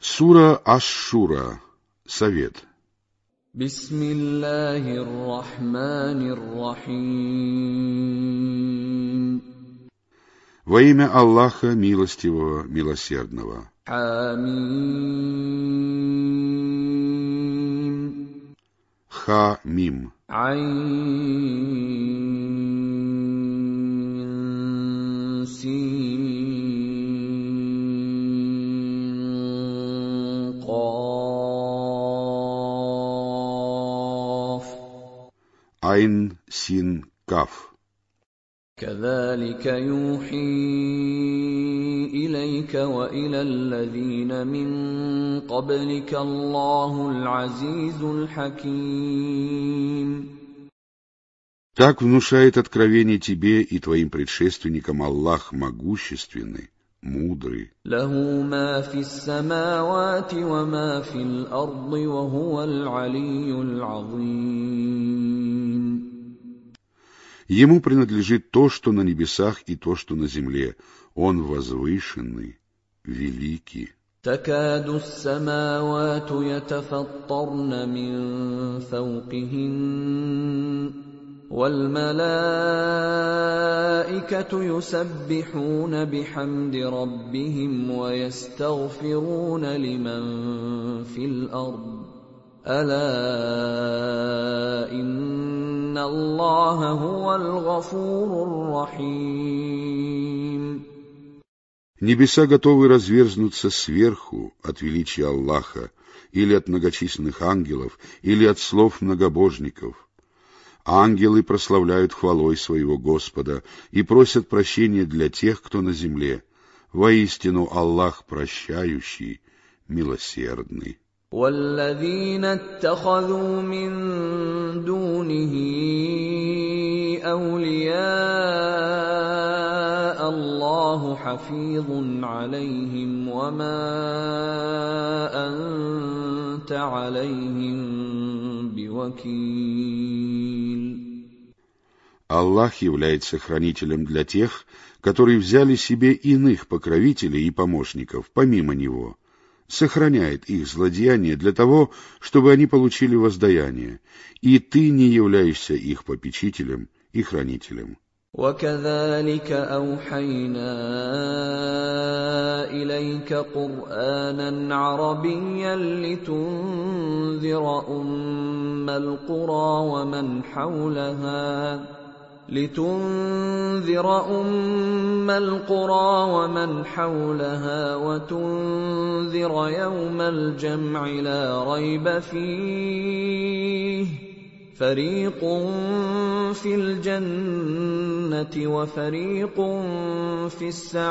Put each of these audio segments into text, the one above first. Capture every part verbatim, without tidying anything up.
Сура Аш-Шура. Совет. Бисмиллахир рахманир рахим. Во имя Аллаха Милостивого, Милосердного. Хамим. Ха-Мим. Айн. Син. Айн, Син, Каф. كذلك يوحي إليك وإلى الذين من قبلك الله العزيز الحكيم. Так внушает откровение тебе и твоим предшественникам Аллах могущественный, мудрый. له ما في السماوات وما في الأرض وهو العلي العظيم. Ему принадлежит то, что на небесах, и то, что на земле. Он возвышенный, великий. تكاد السماوات يتفطرن من فوقهن والملائكة يسبحون بحمد ربهم ويستغفرون لمن في الأرض ألا إن الله هو الغفور الرحيم. Небеса готовы разверзнуться сверху от величия Аллаха, или от многочисленных ангелов, или от слов многобожников. Ангелы прославляют хвалой своего Господа и просят прощения для тех, кто на земле. Воистину Аллах прощающий, милосердный. والذين اتخذوا من دونه أولياء الله حفيظ عليهم وما أنت عليهم بوكيل. Аллах является хранителем для тех, которые взяли себе иных покровителей и помощников помимо Него. Сохраняет их злодеяния для того, чтобы они получили воздаяние, и ты не являешься их попечителем и хранителем. وَكَذَلِكَ أَوْحَيْنَا إِلَيْكَ قُرْآنًا عَرَبِيًّا لِتُنذِرَ أُمَّ الْقُرَى وَمَنْ حَوْلَهَا لِتُنذِرَ أُمَّ الْقُرَى وَمَنْ حَوْلَهَا وَتُنذِرَ يَوْمَ الْجَمْعِ لَا رَيْبَ فِيهِ فَرِيقٌ فِي الْجَنَّةِ وَفَرِيقٌ فِي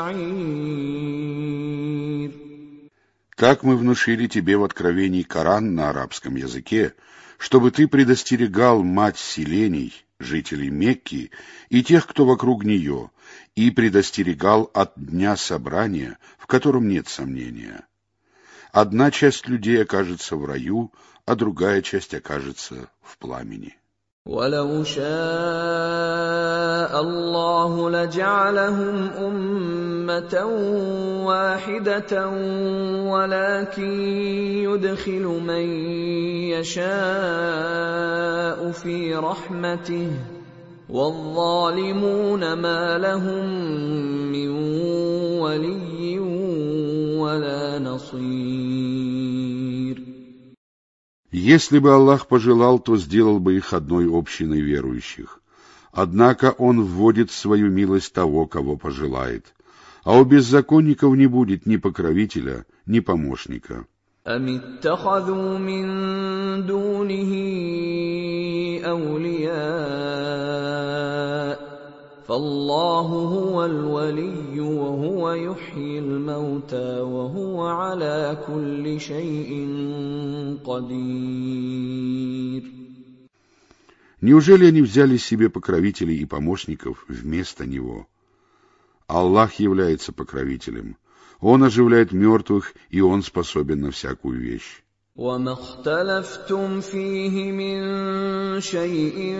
السَّعِيرِ. Так мы внушили тебе в откровении Коран на арабском языке, чтобы ты предостерегал мать селений, жителей Мекки и тех, кто вокруг нее, и предостерегал от дня собрания, в котором нет сомнения. Одна часть людей окажется в раю, а другая часть окажется в пламени. وَلَوْ شَاءَ اللَّهُ لَجَعَلَهُمْ أُمَّةً وَاحِدَةً وَلَكِن يُدْخِلُ مَن يَشَاءُ فِي رَحْمَتِهِ وَالظَّالِمُونَ مَا لَهُم مِّن وَلِيٍّ وَلَا نَصِيرٍ. Если бы Аллах пожелал, то сделал бы их одной общиной верующих. Однако Он вводит в свою милость того, кого пожелает. А у беззаконников не будет ни покровителя, ни помощника. أَمِ اتَّخَذُوا مِن دُونِهِ أَوْلِيَاءَ فَاللَّهُ هُوَ الْوَلِيُّ وَهُوَ يُحْيِي الْمَوْتَى وَهُوَ عَلَى كُلِّ شَيْءٍ قَدِيرٌ. Неужели они взяли себе покровителей и помощников вместо Него? Аллах является покровителем. Он оживляет мертвых, и Он способен на всякую вещь. وَمَا اخْتَلَفْتُمْ فِيهِ مِنْ شَيْءٍ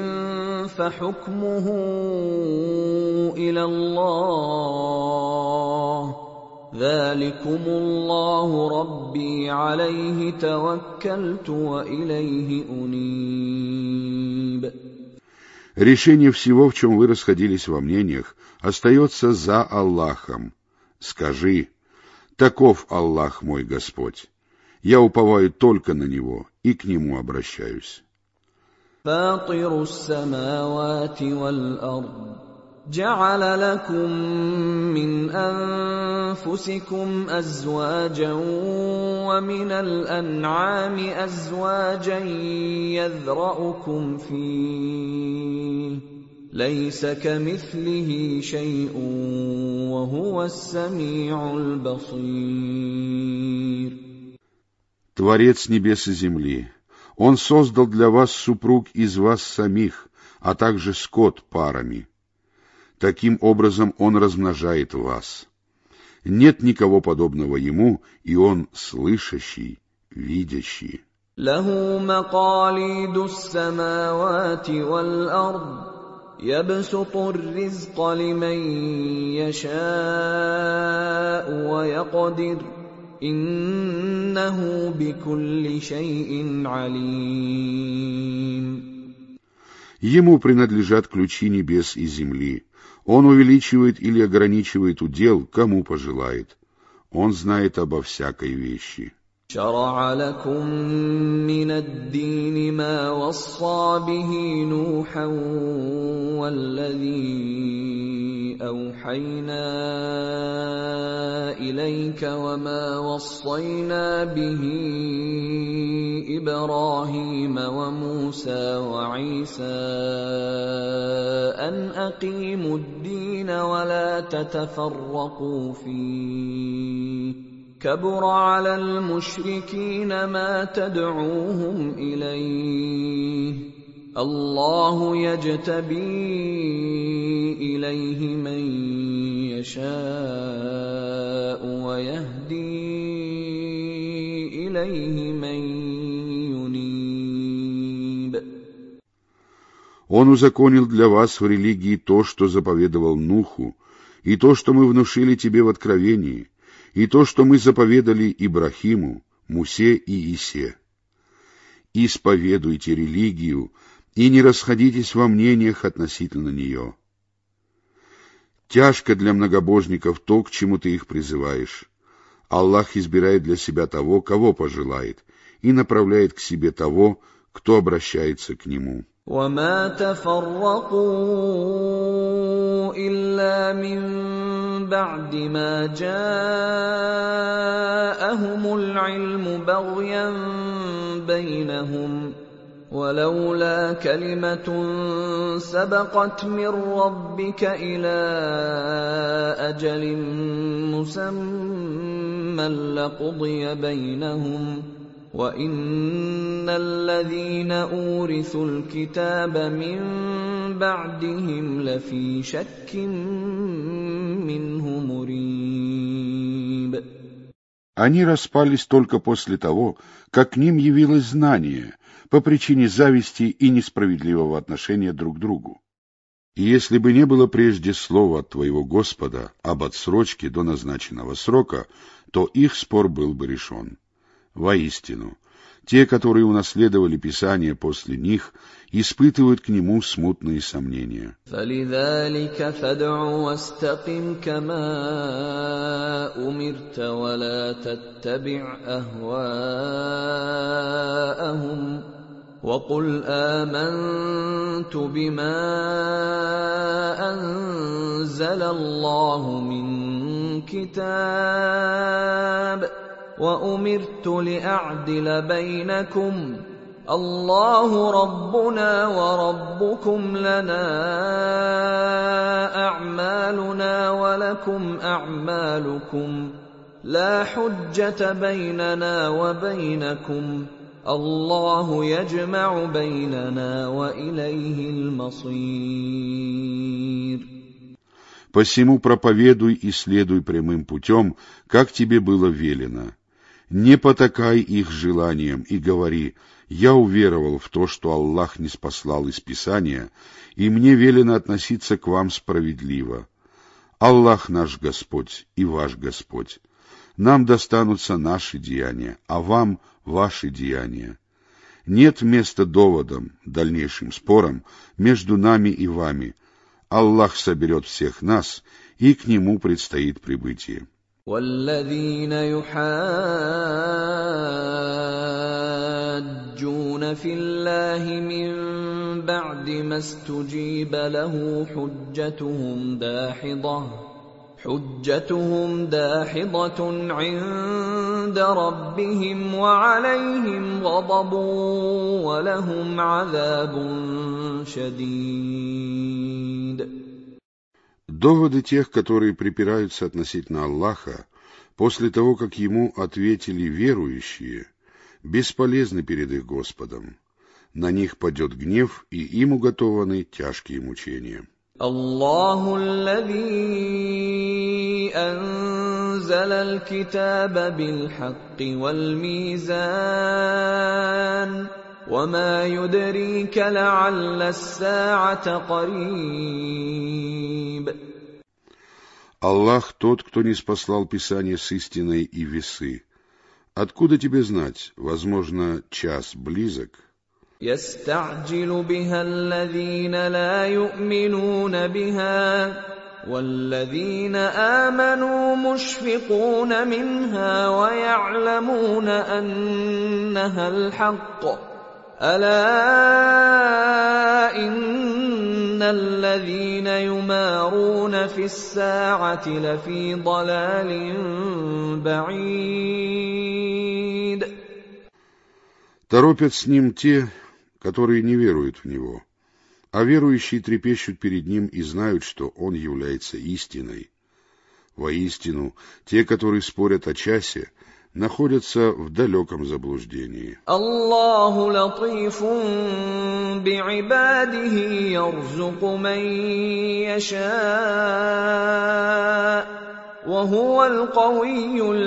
فَحُكْمُهُ إِلَى اللَّهِ ذلكم الله ربي عليه توكلت وإليه أنيب. Решение всего, в чем вы расходились во мнениях, остается за Аллахом. Скажи: таков Аллах мой Господь. Я уповаю только на Него и к Нему обращаюсь. فاطر السماوات والأرض جعل لكم من أنفسكم أزواجا ومن الأنعام أزواجا يذرأكم فيه ليس كمثله شيء وهو السميع البصير. Творец небес и земли, Он создал для вас супруг из вас самих, а также скот парами. Таким образом Он размножает вас. Нет никого подобного Ему, и Он слышащий, видящий. له مقاليد السماوات والأرض يبسط الرزق لمن يشاء ويقدر إنه بكل شيء عليم. Ему принадлежат ключи небес и земли. Он увеличивает или ограничивает удел, кому пожелает. Он знает обо всякой вещи. شرع لكم من الدين ما وصى به نوحا والذي أوحينا إليك وما وصينا به إبراهيم وموسى وعيسى أن أقيموا الدين ولا تتفرقوا فيه كبر على المشركين ما تدعوهم إليه الله يجتبي إليه من يشاء ويهدي إليه من ينيب. Он узаконил для вас в религии то, что заповедовал Нуху, и то, что мы внушили тебе в откровении, и то, что мы заповедали Ибрахиму, Мусе и Исе. Исповедуйте религию и не расходитесь во мнениях относительно нее. Тяжко для многобожников то, к чему ты их призываешь. Аллах избирает для себя того, кого пожелает, и направляет к себе того, кто обращается к Нему. وما تفرقوا إلا من بعد ما جاءهم العلم بغيا بينهم ولولا كلمة سبقت من ربك إلى أجل مسمى لقضي بينهم وَإِنَّ الَّذِينَ أُورِثُوا الْكِتَابَ مِنْ بَعْدِهِمْ لَفِي شَكٍّ مِّنْهُ مُرِيبٍ. Они распались только после того, как к ним явилось знание по причине зависти и несправедливого отношения друг к другу. И если бы не было прежде слова от твоего Господа об отсрочке до назначенного срока, то их спор был бы решен. Воистину, те, которые унаследовали Писание после них, испытывают к нему смутные сомнения. فَلِذَلِكَ فَادْعُ وَاسْتَقِمْ كَمَا أُمِرْتَ وَلَا تَتَّبِعْ أَهْوَاءَهُمْ وَقُلْ آمَنْتُ بِمَا أَنزَلَ اللَّهُ مِنْ كِتَابٍ وَأُمِرْتُ لِأَعْدِلَ بَيْنَكُمْ اللَّهُ رَبُّنَا وَرَبُّكُمْ لَنَا أَعْمَالُنَا وَلَكُمْ أَعْمَالُكُمْ لَا حُجَّةَ بَيْنَنَا وَبَيْنَكُمْ اللَّهُ يَجْمَعُ بَيْنَنَا وَإِلَيْهِ الْمَصِيرُ. Посему проповедуй и следуй прямым путем, как тебе было велено. Не потакай их желаниям и говори: «Я уверовал в то, что Аллах ниспослал из Писания, и мне велено относиться к вам справедливо. Аллах наш Господь и ваш Господь. Нам достанутся наши деяния, а вам ваши деяния. Нет места доводам, дальнейшим спорам между нами и вами. Аллах соберет всех нас, и к Нему предстоит прибытие. والذين يحاجون في الله من بعد ما استجيب له حجتهم داحضة حجتهم داحضة عند ربهم وعليهم غضب ولهم عذاب شديد. Доводы тех, которые припираются относительно Аллаха, после того, как Ему ответили верующие, бесполезны перед их Господом. На них падет гнев, и им уготованы тяжкие мучения. الله الذي أنزل الكتاب بالحق والميزان وما يدريك لعل الساعة قريب. Аллах тот, кто ниспослал Писание с истиной и весы. Откуда тебе знать? Возможно, час близок. يستعجل بها الذين لا يؤمنون بها والذين آمنوا مشفقون منها ويعلمون أنها الحق ألا إن الذين يمارون في الساعة لفي ضلال بعيد. Торопят с ним те, которые не веруют в Него, а верующие трепещут перед Ним и знают, что Он является истиной. Воистину, те, которые спорят о часе, находятся в далеком заблуждении. Аллаху латифун би'ибадихи ярзуку ман яша, ва хувал кавийюл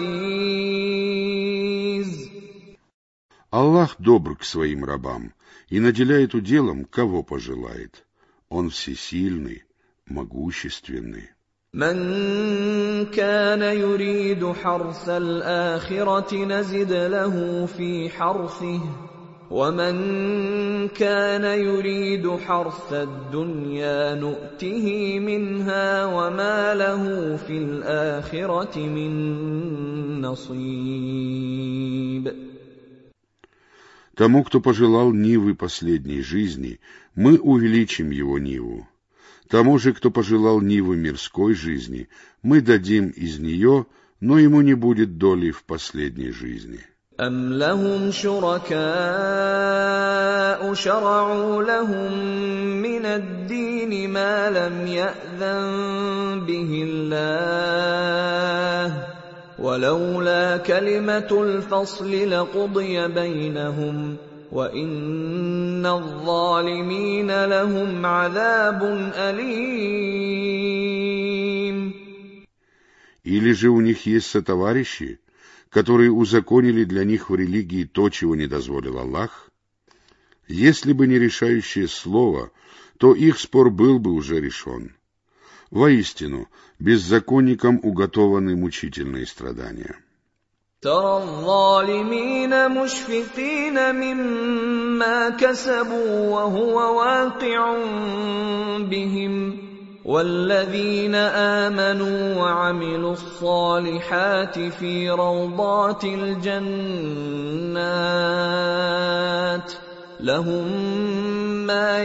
азиз. Аллах добр к своим рабам и наделяет уделом, кого пожелает. Он всесильный, могущественный. من كان يريد حرث الآخرة نزد له في حرثه ومن كان يريد حرث الدنيا نؤته منها وما له في الآخرة من نصيب. Тому, кто пожелал нивы последней жизни, мы увеличим его ниву. Тому же, кто пожелал нивы мирской жизни, мы дадим из нее, но ему не будет доли в последней жизни. أَمْ لَهُمْ شُرَكَاءُ شَرَعُوا لَهُم مِّنَ الدِّينِ مَا لَمْ يَأْذَن بِهِ اللَّهُ وَلَوْلَا كَلِمَةُ الْفَصْلِ لَقُضِيَ بَيْنَهُمْ وَإِنَّ الظَّالِمِينَ لَهُمْ عَذَابٌ أَلِيمٌ. Или же у них есть сотоварищи, которые узаконили для них в религии то, чего не дозволил Аллах? Если бы не решающее слово, то их спор был бы уже решен. Воистину, беззаконникам уготованы мучительные страдания. ترى الظالمين مشفقين مما كسبوا وهو واقع بهم والذين آمنوا وعملوا الصالحات في روضات الجنات لهم ما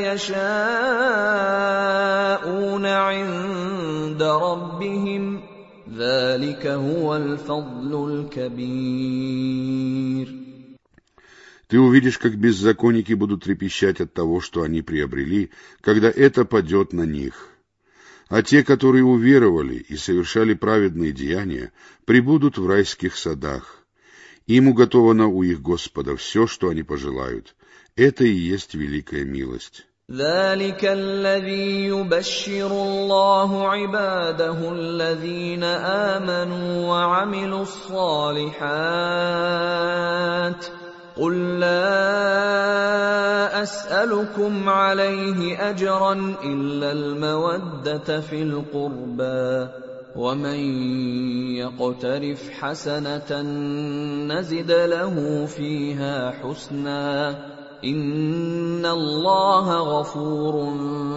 يشاءون عند ربهم ذلك هو الفضل الكبير. Ты увидишь, как беззаконники будут трепещать от того, что они приобрели, когда это падет на них. А те, которые уверовали и совершали праведные деяния, пребудут в райских садах. Им уготовано у их Господа все, что они пожелают. Это и есть великая милость. ذلك الذي يبشر الله عباده الذين آمنوا وعملوا الصالحات قل لا أسألكم عليه أجرا إلا المودة في القربى ومن يقترف حسنة نزد له فيها حسنا إن الله غفور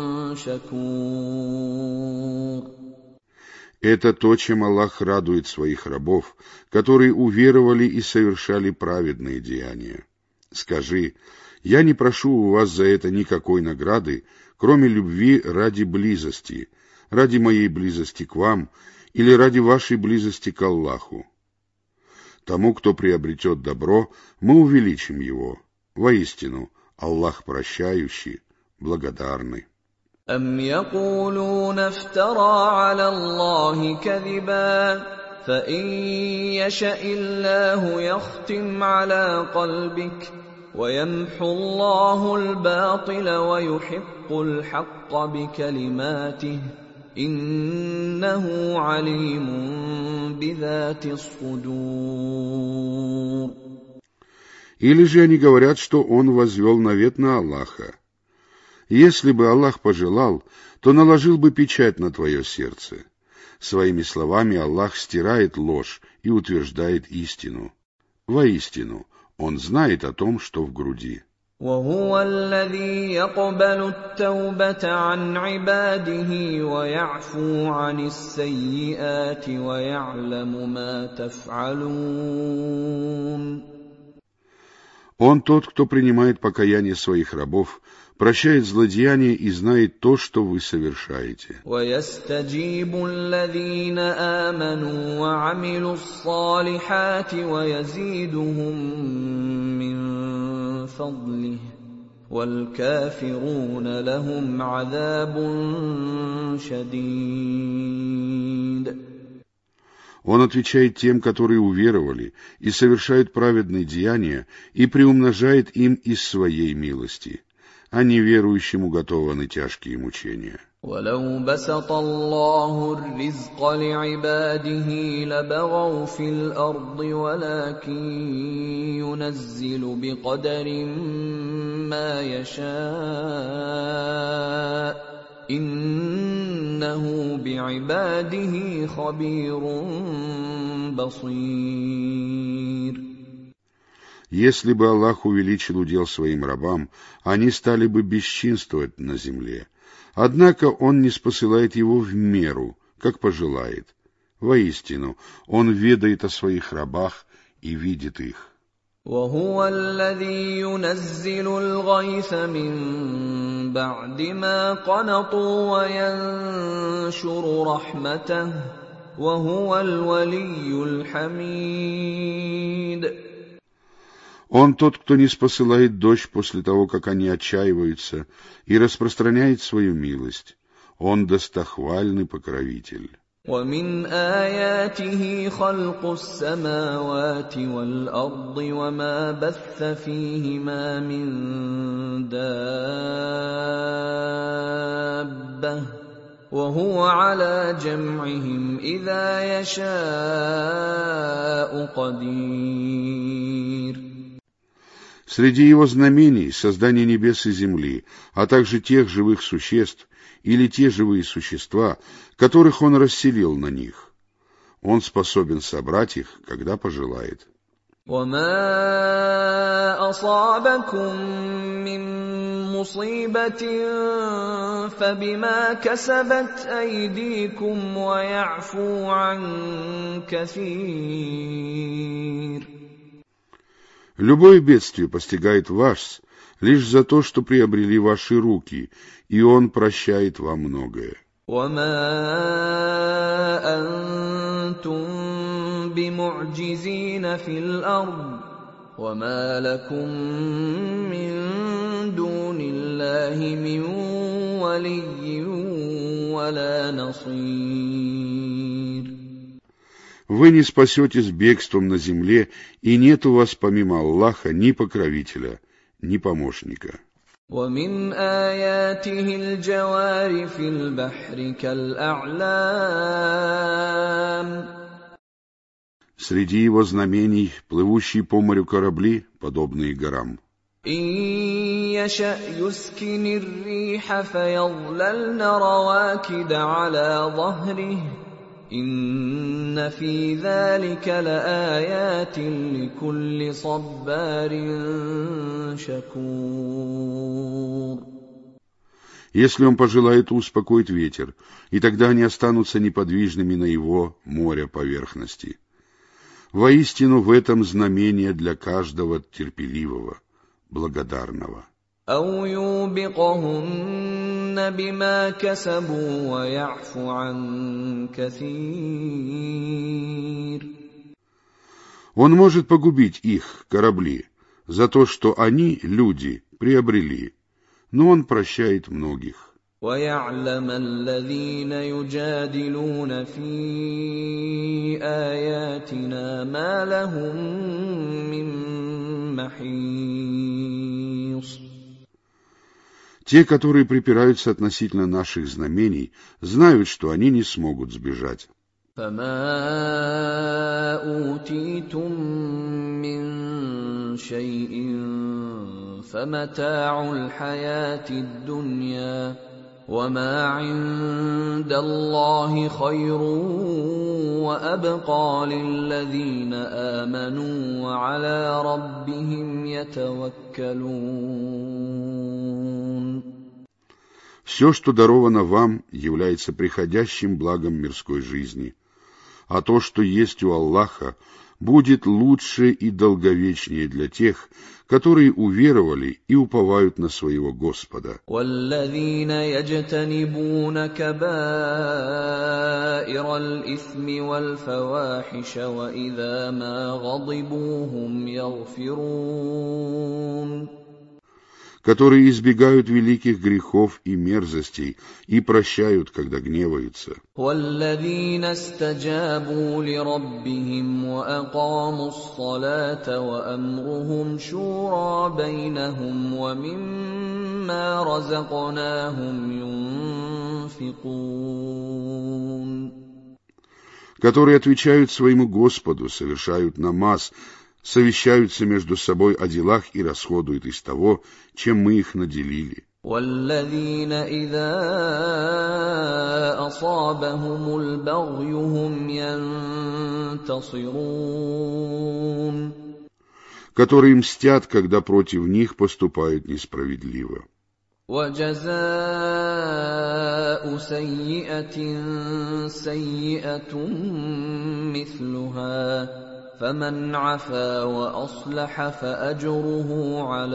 شكور. Это то, чем Аллах радует своих рабов, которые уверовали и совершали праведные деяния. Скажи, я не прошу у вас за это никакой награды, кроме любви ради близости, ради моей близости к вам или ради вашей близости к Аллаху. Тому, кто приобретет добро, мы увеличим его. Воистину, Аллах прощающий, благодарный. أم يقولون افترى على الله كذبا فإن يشأ الله يختم على قلبك ويمحو الله الباطل ويحق الحق بكلماته إنه عليم بذات الصدور. Или же они говорят, что он возвел навет на Аллаха. Если бы Аллах пожелал, то наложил бы печать на твое сердце. Своими словами Аллах стирает ложь и утверждает истину. Воистину, Он знает о том, что в груди. وهو الذي يقبل التوبة عن عباده ويعفو عن السيئات ويعلم ما تفعلون. Он тот, кто принимает покаяние своих рабов, прощает злодеяния и знает то, что вы совершаете. وَيَسْتَجِيبُ الَّذِينَ آمَنُوا وَعَمِلُوا الصَّالِحَاتِ وَيَزِيدُهُم مِّن فَضْلِهِ وَالْكَافِرُونَ لَهُمْ عَذَابٌ شَدِيدٌ. Он отвечает тем, которые уверовали и совершают праведные деяния, и приумножает им из своей милости. А неверующим уготованы тяжкие мучения. وَلَوْ بَسَطَ اللَّهُ الرِّزْقَ لِعِبَادِهِ لَبَغَوْا فِي الْأَرْضِ وَلَكِن يُنَزِّلُ بِقَدَرٍ مَّا يَشَاءُ إِنَّهُ بِعِبَادِهِ خَبِيرٌ بَصِيرٌ. Если бы Аллах увеличил удел своим рабам, они стали бы бесчинствовать на земле. Однако Он не спосылает его в меру, как пожелает. Воистину, Он ведает о своих рабах и видит их. وهو الذي ينزل الغيث من بعد ما قنطوا وينشر رحمته وهو الولي الحميد. Он тот, кто не спосылает дождь после того, как они отчаиваются, и распространяет свою милость. Он достохвальный покровитель. وَمِنْ آيَاتِهِ خَلْقُ السَّمَاوَاتِ وَالْأَرْضِ وَمَا بَثَّ فِيهِمَا مِنْ دَابَّةٍ وَهُوَ عَلَى جَمْعِهِمْ إِذَا يَشَاءُ قَدِيرٌ. Среди его знамений создание небес и земли, а также тех живых существ или те живые существа, которых он расселил на них. Он способен собрать их, когда пожелает. وَمَا أَصَابَكُم مِّن مُّصِيبَةٍ فَبِمَا كَسَبَتْ أَيْدِيكُمْ وَيَعْفُو عَن كَثِيرٍ. Любое бедствие постигает вас лишь за то, что приобрели ваши руки, и Он прощает вам многое. وَمَا أَنتُم بِمُعْجِزِينَ فِي الْأَرْضِ وَمَا لَكُم مِّن دُونِ اللَّهِ مِن وَلِيٍّ وَلَا نَصِيرٍ. Вы не спасетесь бегством на земле, и нет у вас помимо Аллаха ни покровителя, ни помощника. وَمِنْ آيَاتِهِ الْجَوَارِ فِي الْبَحْرِ كَالْأَعْلَامِ. Среди его знамений плывущие по морю корабли, подобные горам. إن يشأ يسكن الريح فيظللن رواكد على ظهره إن في ذلك لآيات لكل صبار شكور. Если он пожелает, успокоит ветер, и тогда они останутся неподвижными на его море поверхности. Воистину в этом знамение для каждого терпеливого, благодарного. أو يوبقهن بما كسبوا ويعفو عن كثير. Он может погубить их, корабли, за то, что они, люди, приобрели, но он прощает многих. ويعلم الذين يجادلون في آياتنا ما لهم من محيص. Те, которые припираются относительно наших знамений, знают, что они не смогут сбежать. فما أوتيتم من شيء فمتاع الحياة الدنيا وما عند الله خير وأبقى للذين آمنوا وعلى ربهم يتوكلون. Все, что даровано вам, является приходящим благом мирской жизни, а то, что есть у Аллаха, будет лучше и долговечнее для тех, которые уверовали и уповают на своего Господа. وَالَّذِينَ يَجْتَنِبُونَ كَبَائِرَ الْإِثْمِ وَالْفَوَاحِشَ وَإِذَا مَا غَضِبُوا هُمْ يَغْفِرُونَ. Которые избегают великих грехов и мерзостей и прощают, когда гневаются. وَالَّذِينَ اسْتَجَابُوا لِرَبِّهِمْ وَأَقَامُوا الصَّلَاةَ وَأَمْرُهُمْ شُورَى بَيْنَهُمْ وَمِمَّا رَزَقْنَاهُمْ يُنْفِقُونَ. Которые отвечают своему Господу, совершают намаз, совещаются между собой о делах и расходуют из того, чем мы их наделили. وَالَّذِينَ إِذَا أَصَابَهُمُ الْبَغْيُ هُمْ يَنْتَصِرُونَ. Которые мстят, когда против них поступают несправедливо. وَجَزَاءُ سَيِّئَةٍ سَيِّئَةٌ مِثْلُهَا فمن عفا وأصلح فأجره على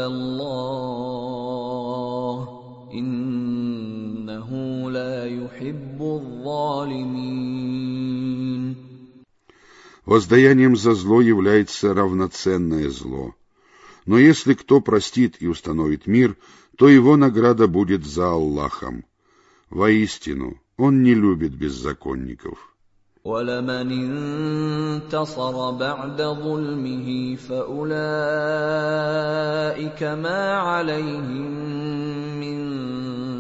الله إنه لا يحب الظالمين. Воздаянием за зло является равноценное зло. Но если кто простит и установит мир, то его награда будет за Аллахом. Воистину, он не любит беззаконников. وَلَمَنِ انتَصَرَ بَعْدَ ظُلْمِهِ فَأُولَئِكَ مَا عَلَيْهِمْ مِنْ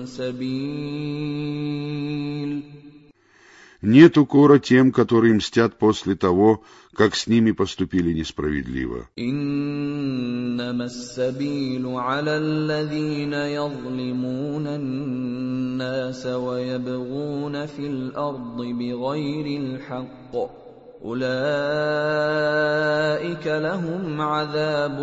سَبِيلٍ. Нет укора тем, которые мстят после того, как с ними поступили несправедливо. إنما السبيل على الذين يظلمون الناس ويبغون في الأرض بغير الحق أولئك لهم عذاب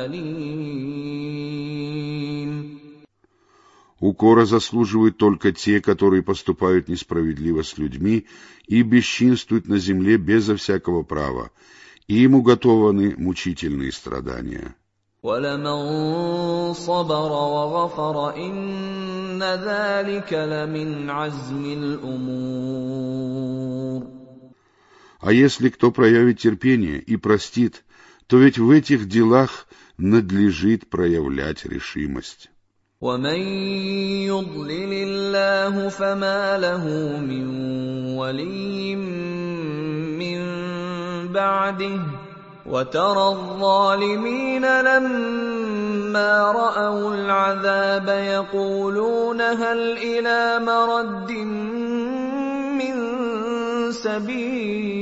أليم. Укора заслуживают только те, которые поступают несправедливо с людьми и бесчинствуют на земле безо всякого права, и им уготованы мучительные страдания. وَلَمَنْ صَبَرَ وَغَفَرَ إِنَّ ذَلِكَ لَمِنْ عَزْمِ الْأُمُورِ. А если кто проявит терпение и простит, то ведь в этих делах надлежит проявлять решимость. وَمَنْ يُضْلِلِ اللَّهُ فَمَا لَهُ مِنْ وَلِيٍّ مِّنْ بَعْدِهِ وَتَرَى الظَّالِمِينَ لَمَّا رَأَوُا الْعَذَابَ يَقُولُونَ هَلْ إِلَى مَرَدٍّ مِّنْ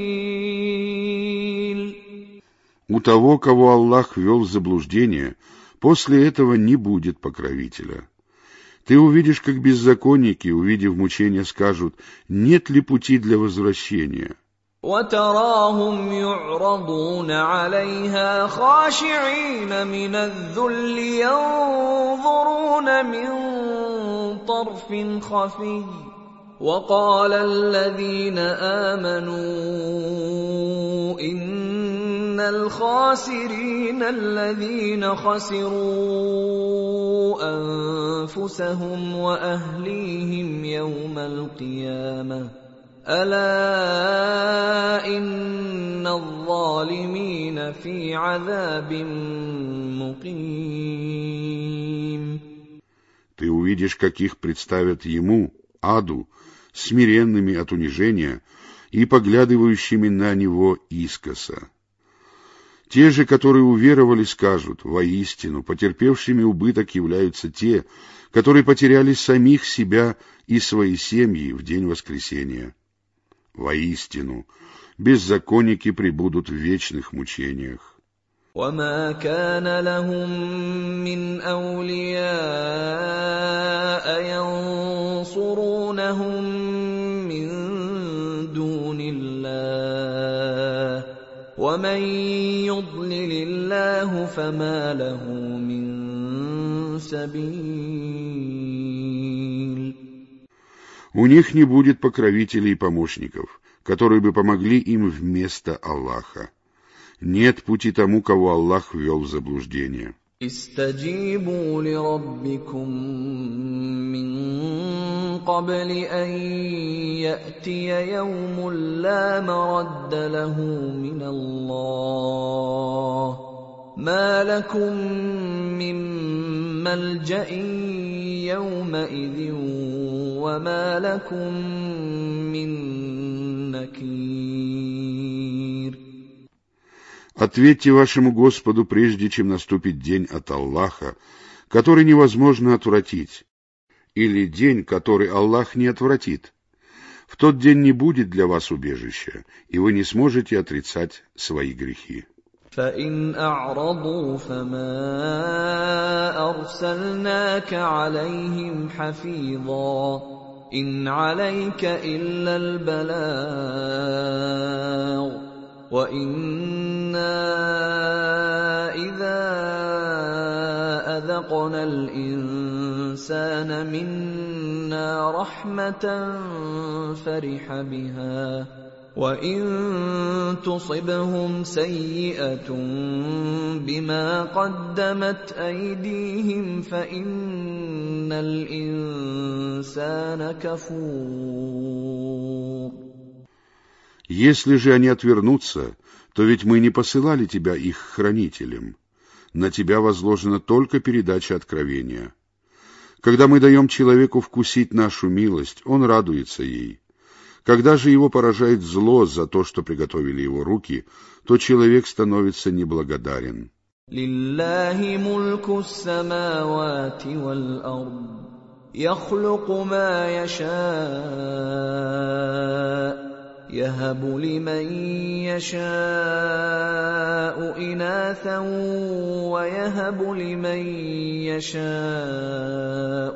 سَبِيلٍ. У того, кого Аллах ввел в заблуждение, После этого не будет покровителя. Ты увидишь, как беззаконники, увидев мучения, скажут: нет ли пути для возвращения? وتراهم يعرضون عليها خاشعين من الذل ينظرون من طرف خفي وقال الذين آمنوا إن الخاسرين الذين خسروا أنفسهم وأهليهم يوم القيامة ألا إن الظالمين في عذاب مقيم. Ты увидишь, как их представят ему, аду, смиренными от унижения и поглядывающими на него искоса. Те же, которые уверовали, скажут: воистину, потерпевшими убыток являются те, которые потеряли самих себя и свои семьи в день воскресения. Воистину, беззаконники пребудут в вечных мучениях. وما كان لهم من أولياء ينصرونهم من دون الله ومن يضلل الله فما له من سبيل. У них не будет покровителей и помощников, которые бы помогли им вместо Аллаха. Нет пути тому, кого Аллах ввел в заблуждение. استجيبوا لربكم من قبل أن يأتي يوم لا مرد له من الله ما لكم من ملجأ يومئذ وما لكم من نكير. Ответьте вашему Господу, прежде чем наступит день от Аллаха, который невозможно отвратить, или день, который Аллах не отвратит. В тот день не будет для вас убежища, и вы не сможете отрицать свои грехи. فإن أعرضوا فما أرسلناك عليهم حفيظا إن عليك إلا البلاغ وإنا إذا أذقنا الإنسان منا رحمة فرح بها وإن تصبهم سيئة بما قدمت أيديهم فإن الإنسان كفور. Если же они отвернутся, то ведь мы не посылали тебя их хранителем. На тебя возложена только передача откровения. Когда мы даем человеку вкусить нашу милость, он радуется ей. Когда же его поражает зло за то, что приготовили его руки, то человек становится неблагодарен. لله ملك السماوات والأرض يخلق ما يشاء يهب لمن يشاء إناثا ويهب لمن يشاء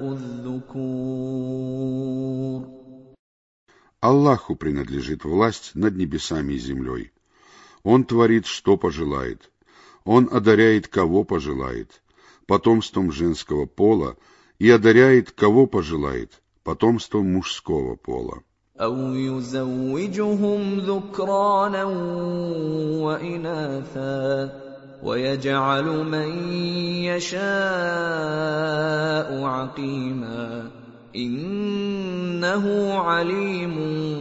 الذكور. Аллаху принадлежит власть над небесами и землей. Он творит, что пожелает. Он одаряет, кого пожелает, потомством женского пола, и одаряет, кого пожелает, потомством мужского пола. أو يزوجهم ذكرانا وإناثا ويجعل من يشاء عقيما إنه عليم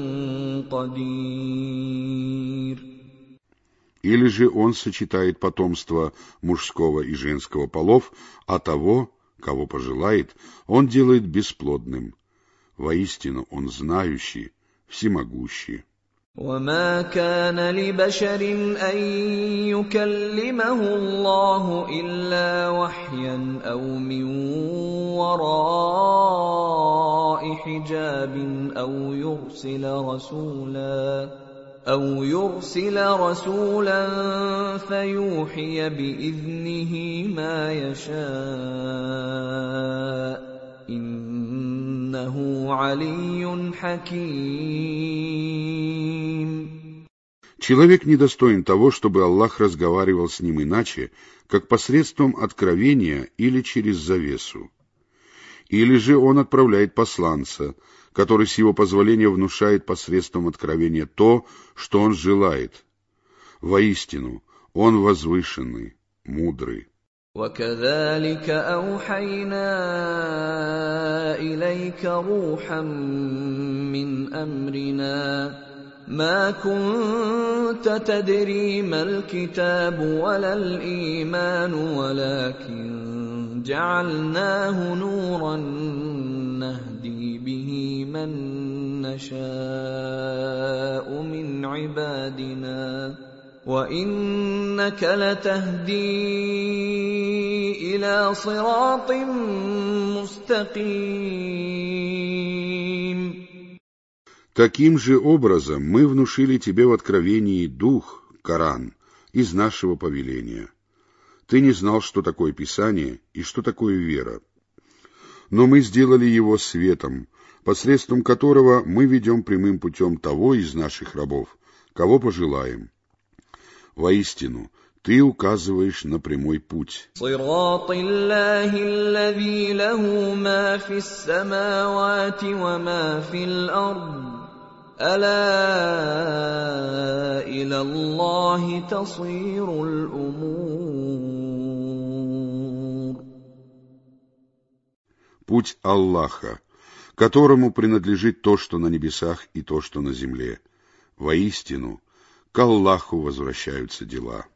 قدير. Или же он сочетает потомство мужского и женского полов, а того, кого пожелает, он делает бесплодным. Воистину, он знающий, всемогущий. وما كان لبشر أن يكلمه الله إلا وحيا أو من وراء حجاب أو يرسل رسولا أَوْ يُرْسِلَ رَسُولًا فَيُوحِيَ بِإِذْنِهِ مَا يَشَاءُ إِنَّهُ عَلِيٌّ حَكِيمٌ. Человек недостоин того, чтобы Аллах разговаривал с ним иначе, как посредством откровения или через завесу. Или же он отправляет посланца, который с его позволения внушает посредством откровения то, что он желает. Воистину, он возвышенный, мудрый. وَكَذَلِكَ أَوْحَيْنَا إِلَيْكَ رُوحًا مِّنْ أَمْرِنَا مَا كُنتَ تَدْرِي مَا الْكِتَابُ وَلَا الْإِيمَانُ وَلَكِنْ جَعَلْنَاهُ نُورًا نَهْدِي بِهِ مَن نَّشَاءُ مِنْ عِبَادِنَا وَإِنَّكَ لَتَهْدِي إِلَى صِرَاطٍ مُّسْتَقِيمٍ. Таким же образом мы внушили тебе в откровении Дух, Коран, из нашего повеления. Ты не знал, что такое Писание и что такое вера. Но мы сделали его светом, посредством которого мы ведем прямым путем того из наших рабов, кого пожелаем. Воистину, ты указываешь на прямой путь. صراط الله الذي له ما في السماوات وما في الأرض ألا إلى الله تصير الأمور. Путь Аллаха, которому принадлежит то, что на небесах, и то, что на земле. Воистину, к Аллаху возвращаются дела.